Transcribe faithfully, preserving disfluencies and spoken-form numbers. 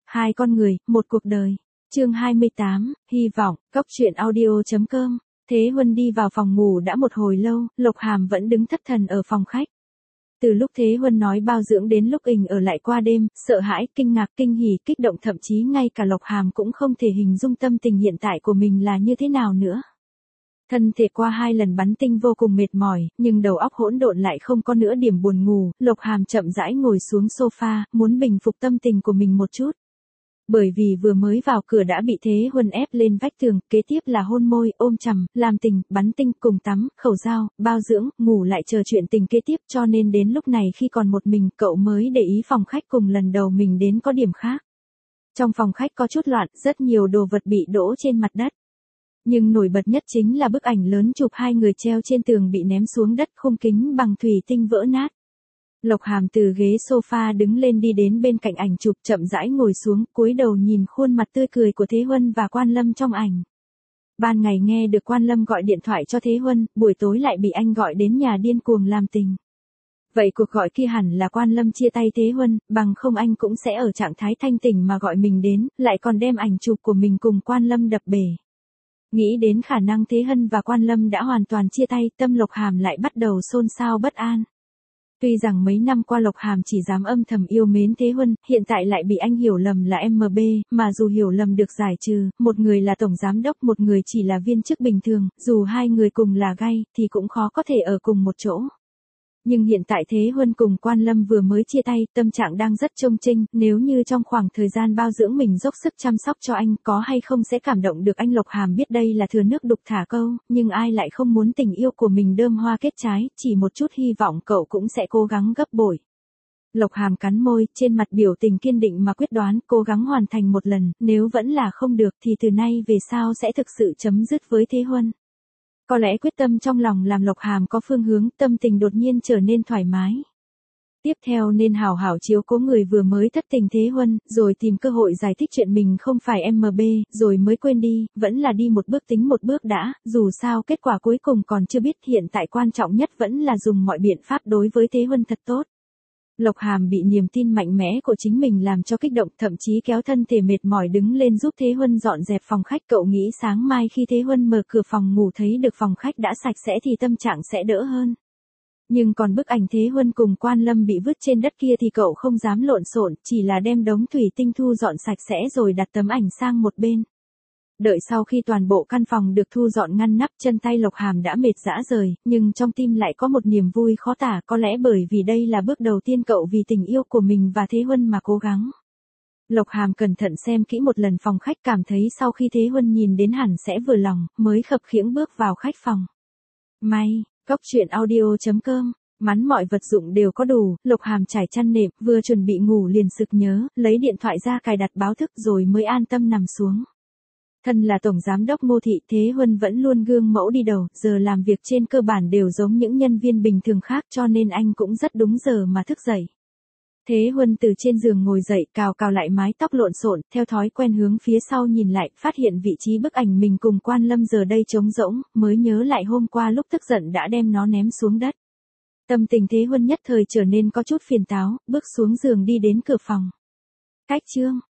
Hai con người, một cuộc đời. Chương hai mươi tám, hy vọng, cốc truyện audio chấm com. Thế Huân đi vào phòng ngủ đã một hồi lâu, Lộc Hàm vẫn đứng thất thần ở phòng khách. Từ lúc Thế Huân nói bao dưỡng đến lúc ình ở lại qua đêm, sợ hãi, kinh ngạc, kinh hỉ, kích động, thậm chí ngay cả Lộc Hàm cũng không thể hình dung tâm tình hiện tại của mình là như thế nào nữa. Thân thể qua hai lần bắn tinh vô cùng mệt mỏi, nhưng đầu óc hỗn độn lại không có nữa điểm buồn ngủ, Lộc Hàm chậm rãi ngồi xuống sofa, muốn bình phục tâm tình của mình một chút. Bởi vì vừa mới vào cửa đã bị Thế Huân ép lên vách tường, kế tiếp là hôn môi, ôm chầm, làm tình, bắn tinh, cùng tắm, khẩu dao, bao dưỡng, ngủ lại chờ chuyện tình kế tiếp, cho nên đến lúc này khi còn một mình, cậu mới để ý phòng khách cùng lần đầu mình đến có điểm khác. Trong phòng khách có chút loạn, rất nhiều đồ vật bị đổ trên mặt đất. Nhưng nổi bật nhất chính là bức ảnh lớn chụp hai người treo trên tường bị ném xuống đất, khung kính bằng thủy tinh vỡ nát. Lộc Hàm từ ghế sofa đứng lên đi đến bên cạnh ảnh chụp, chậm rãi ngồi xuống, cúi đầu nhìn khuôn mặt tươi cười của Thế Huân và Quan Lâm trong ảnh. Ban ngày nghe được Quan Lâm gọi điện thoại cho Thế Huân, buổi tối lại bị anh gọi đến nhà điên cuồng làm tình. Vậy cuộc gọi kia hẳn là Quan Lâm chia tay Thế Huân, bằng không anh cũng sẽ ở trạng thái thanh tỉnh mà gọi mình đến, lại còn đem ảnh chụp của mình cùng Quan Lâm đập bể. Nghĩ đến khả năng Thế Hân và Quan Lâm đã hoàn toàn chia tay, tâm Lộc Hàm lại bắt đầu xôn xao bất an. Tuy rằng mấy năm qua Lộc Hàm chỉ dám âm thầm yêu mến Thế Huân, hiện tại lại bị anh hiểu lầm là em bê, mà dù hiểu lầm được giải trừ, một người là tổng giám đốc, một người chỉ là viên chức bình thường, dù hai người cùng là gay, thì cũng khó có thể ở cùng một chỗ. Nhưng hiện tại Thế Huân cùng Quan Lâm vừa mới chia tay, tâm trạng đang rất trông chênh, nếu như trong khoảng thời gian bao dưỡng mình dốc sức chăm sóc cho anh, có hay không sẽ cảm động được anh. Lộc Hàm biết đây là thừa nước đục thả câu, nhưng ai lại không muốn tình yêu của mình đơm hoa kết trái, chỉ một chút hy vọng cậu cũng sẽ cố gắng gấp bội. Lộc Hàm cắn môi, trên mặt biểu tình kiên định mà quyết đoán, cố gắng hoàn thành một lần, nếu vẫn là không được thì từ nay về sau sẽ thực sự chấm dứt với Thế Huân. Có lẽ quyết tâm trong lòng làm Lộc Hàm có phương hướng, tâm tình đột nhiên trở nên thoải mái. Tiếp theo nên hảo hảo chiếu cố người vừa mới thất tình Thế Huân, rồi tìm cơ hội giải thích chuyện mình không phải em bê, rồi mới quên đi, vẫn là đi một bước tính một bước đã, dù sao kết quả cuối cùng còn chưa biết, hiện tại quan trọng nhất vẫn là dùng mọi biện pháp đối với Thế Huân thật tốt. Lộc Hàm bị niềm tin mạnh mẽ của chính mình làm cho kích động, thậm chí kéo thân thể mệt mỏi đứng lên giúp Thế Huân dọn dẹp phòng khách. Cậu nghĩ sáng mai khi Thế Huân mở cửa phòng ngủ thấy được phòng khách đã sạch sẽ thì tâm trạng sẽ đỡ hơn. Nhưng còn bức ảnh Thế Huân cùng Quan Lâm bị vứt trên đất kia thì cậu không dám lộn xộn, chỉ là đem đống thủy tinh thu dọn sạch sẽ rồi đặt tấm ảnh sang một bên. Đợi sau khi toàn bộ căn phòng được thu dọn ngăn nắp, chân tay Lộc Hàm đã mệt rã rời, nhưng trong tim lại có một niềm vui khó tả, có lẽ bởi vì đây là bước đầu tiên cậu vì tình yêu của mình và Thế Huân mà cố gắng. Lộc Hàm cẩn thận xem kỹ một lần phòng khách, cảm thấy sau khi Thế Huân nhìn đến hẳn sẽ vừa lòng, mới khập khiễng bước vào khách phòng. May, cốc truyện audio chấm com. Mắn mọi vật dụng đều có đủ, Lộc Hàm trải chăn nệm, vừa chuẩn bị ngủ liền sực nhớ, lấy điện thoại ra cài đặt báo thức rồi mới an tâm nằm xuống. Thân là tổng giám đốc Ngô thị, Thế Huân vẫn luôn gương mẫu đi đầu, giờ làm việc trên cơ bản đều giống những nhân viên bình thường khác, cho nên anh cũng rất đúng giờ mà thức dậy. Thế Huân từ trên giường ngồi dậy, cào cào lại mái tóc lộn xộn, theo thói quen hướng phía sau nhìn lại, phát hiện vị trí bức ảnh mình cùng Quan Lâm giờ đây trống rỗng, mới nhớ lại hôm qua lúc tức giận đã đem nó ném xuống đất. Tâm tình Thế Huân nhất thời trở nên có chút phiền táo, bước xuống giường đi đến cửa phòng. Cách chương